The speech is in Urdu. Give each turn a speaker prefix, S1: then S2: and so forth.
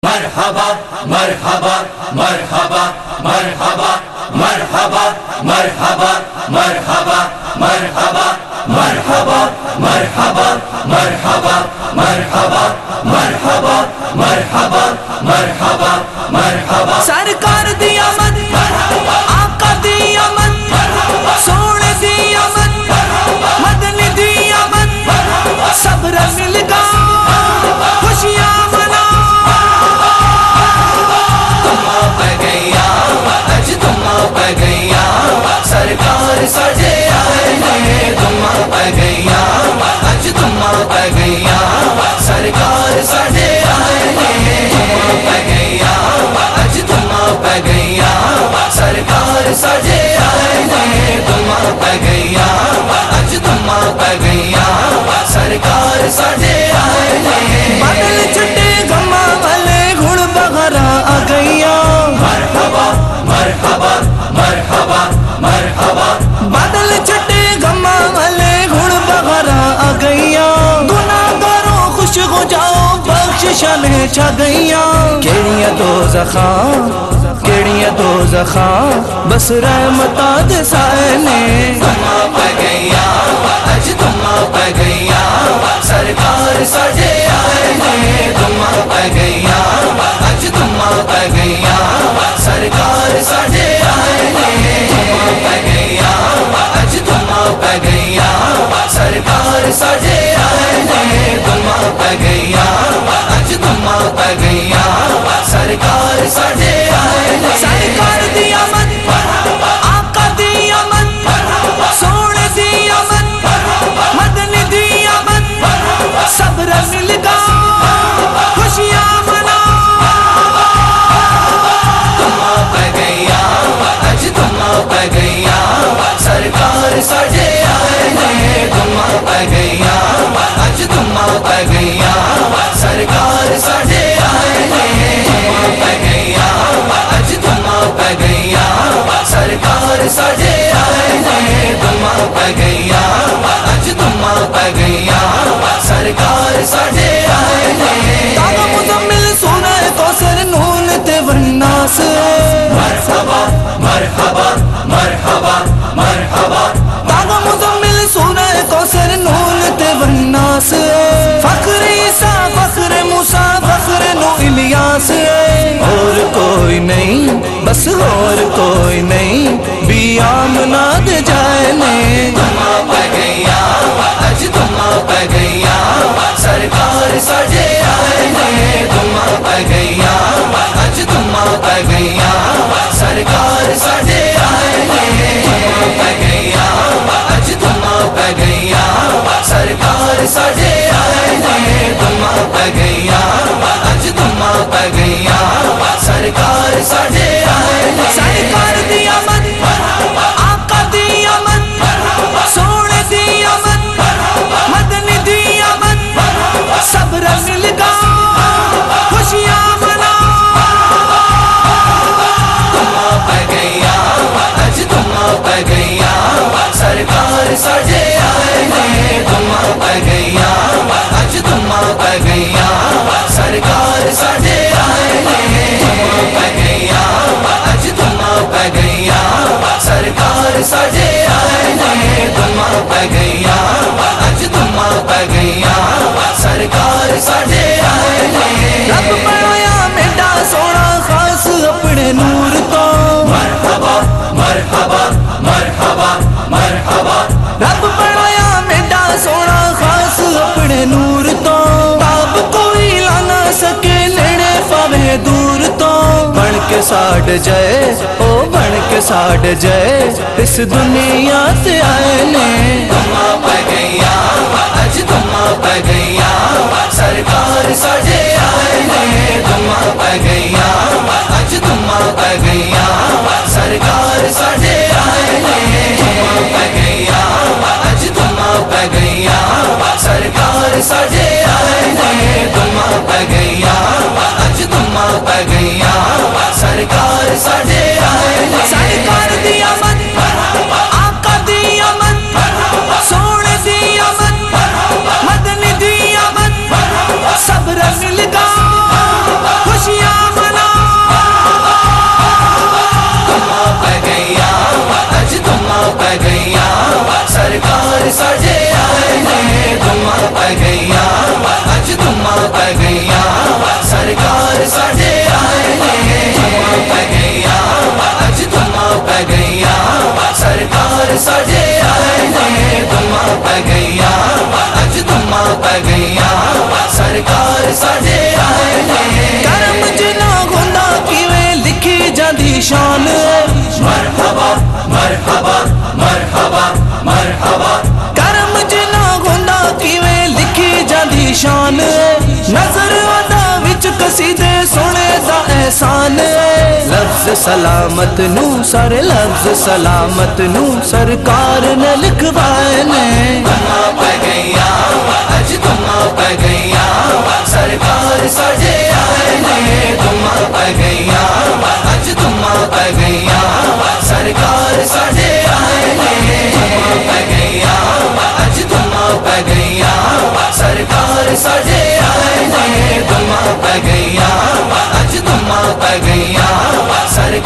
S1: مرحبا مرحبا مرحبا مرحبا مرحبا مرحبا مرحبا مرحبا مرحبا مرحبا مرحبا مرحبا مرحبا مرحبا مرحبا مرحبا
S2: سرکار دی آمد آقا دی آمد سونے دی آمد مدنی دی آمد سب رنگ مل گا خوشیاں منا
S1: تم پہ گیا اج تم پہ گیا سرکار سجے آئے ہیں تم پہ گیا اج تم پہ گیا سرکار سجے آئے ہیں تم پہ گیا اج تم پہ گیا سرکار سجے آئے ہیں تم پہ گیا اج تم پہ گیا سرکار سجے آئے ہیں
S2: بادل چھٹے غماں والے گھڑ بغرا آ گئیا
S1: مرحبا مرحبا مرحبا مرحبا
S2: بادل چھٹے غماں والے گھڑ بغرا آ گئیا گناہ گاروں خوش ہو جاؤ بخششاں نے چھا گئیا کیڑیاں دوزخاں بس رحمتاں دے سائے نے
S1: تم پہ گیا اج تم پہ گیا سرکار سجے آئے ہیں تم پہ گیا اج تم پہ گیا سرکار سجے آئے ہیں تم پہ گیا اج تم پہ گیا سرکار سجے آئے ہیں تم پہ گیا اج تم پہ گیا سرکار سجے آئے ہیں
S2: سرکار دی آمد آقا دی آمد سونے دی آمد مدنی دی آمد سب رنگ مل گا خوشیاں منا
S1: تم پہ گیا اج تم پہ گیا سرکار سجے آئے ہیں تم پہ گیا اج تم پہ گیا سرکار سجے آئے ہیں تم پہ گیا اج تم پہ گیا سرکار سجے آئے ہیں تم پہ گیا اج تم پہ گیا سرکار سجے آئے ہیں
S2: تاغ مزمل سورہ کوثر نون تے والناس
S1: مرحبا مرحبا مرحبا مرحبا
S2: تاغ مزمل سورہ کوثر نون تے والناس فخر عیسیٰ فخر موسیٰ فخر نو الیاس اور کوئی نہیں بس اور کوئی نہیں بھی آمنا دے جائے نے
S1: تم پہ گیا اج تم پہ گیا سرکار سجے آئے ہیں تم پہ گیا اج تم پہ گیا سرکار سجے آئے ہیں تم پہ گیا اج تم پہ گیا سرکار سجے آئے ہیں تم پہ گیا اج تم پہ گیا سرکار سجے آئے ہیں
S2: سرکار دی آمد آقا دی آمد سونے دی آمد مدنی دی آمد سب رنگ مل گا خوشیاں منا
S1: تم پہ گیا اج تم پہ گیا سرکار سجے آئے ہیں تم پہ گیا اج تم پہ گیا سرکار سجے آئے ہیں تم پہ گیا اج تم پہ گیا سرکار سجے آئے ہیں تم پہ گیا اج تم پہ گیا سرکار سجے آئے ہیں
S2: رب بنایا میڈا سونا خاص اپنے نور تو
S1: مرحبا مرحبا مرحبا مرحبا
S2: رب بنایا میڈا سونا خاص اپنے نور تو تاب کوئی لا نہ سکے نیڑے پاوے دور تو بن کے ساڑ جائے او بن کے ساڑ جائے اس دنیا تے آئے نے
S1: تم پہ گیا اج تم پہ گیا سرکار سجے آئے ہیں تم پہ گیا اج تم پہ گیا سرکار سجے آئے ہیں تم پہ گیا اج تم پہ گیا سرکار سجے آئے ہیں تم پہ گیا اج تم پہ گیا سرکار سجے آئے ہیں
S2: سرکار دی آمد آقا دی آمد سونے دی آمد مدنی دی آمد سب رنگ مل گا خوشی एहसान है। लफ्ज सलामत नू सारे लफ्ज सलामत नू सरकार ने लिखवाए ने।
S1: दुम्मा पै गईया अज दुम्मा पै गईया सरकार साडे आए ने। दुम्मा पै गईया अज दुम्मा पै गईया सरकार साडे आए ने। दुम्मा पै गईया अज दुम्मा पै गईया सरकार साडे आए ने। दुम्मा पै गईया अज दुम्मा पै गईया सरकार